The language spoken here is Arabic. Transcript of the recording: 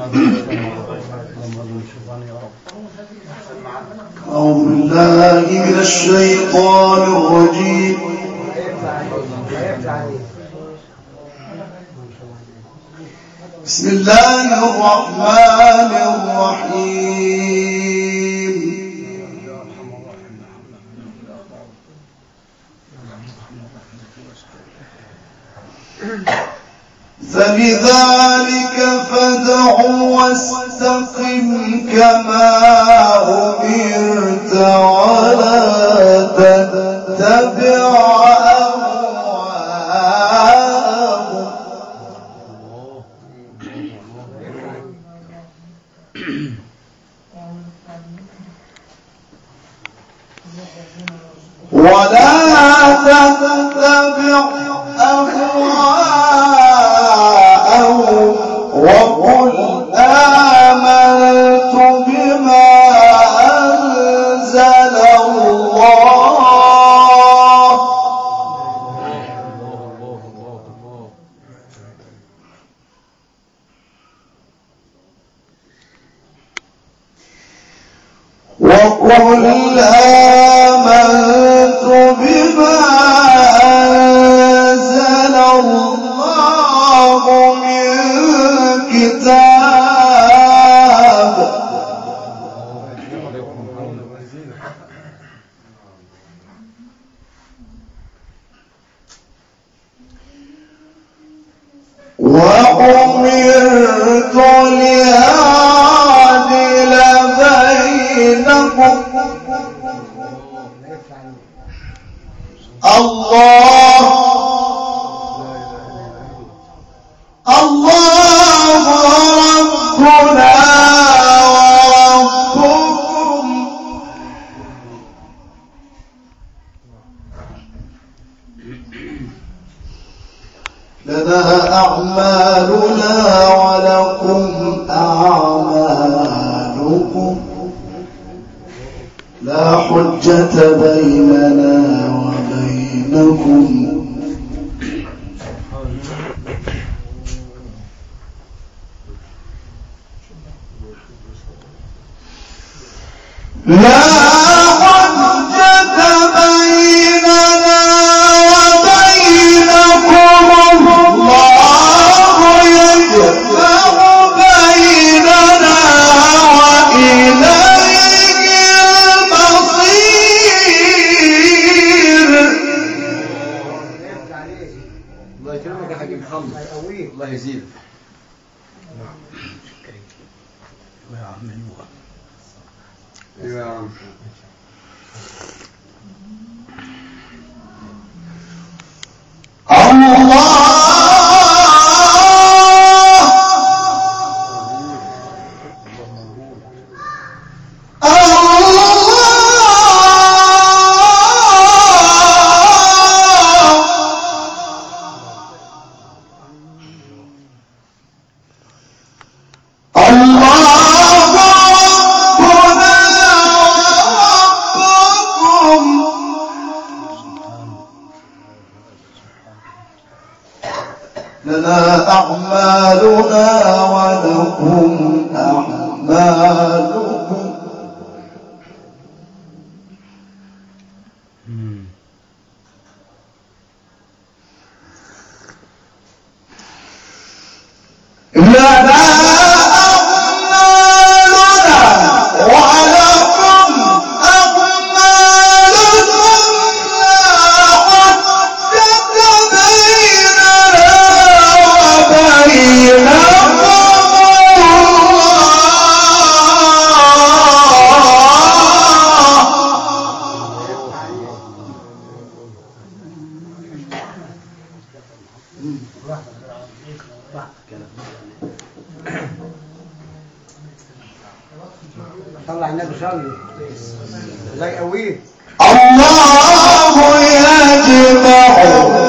أعوذ بالله من الشيطان الرجيم. بسم الله الرحمن الرحيم. فلذلك فادع واستقم كما أمرت ولا تتبع أهواءهم ولا تتبع أهواءهم وقل آمنت بما أنزل الله وقل آمنت بما أنزل الله من كتاب وأمرت لأعدل بينكم الله ربنا وربكم لنا أعمالنا ولكم أعمالكم لا حجة بيننا وبينكم لا حجة بيننا وبينكم الله يجمع بيننا وإليه المصير. الله يكرمك يا حاج محمد. الله يقويك. الله يزيدك. يا عم ايوه يا عم لنا أعمالنا ولكم أعمالكم لنا طلع النبي صلي. الله يقويك. الله يجمع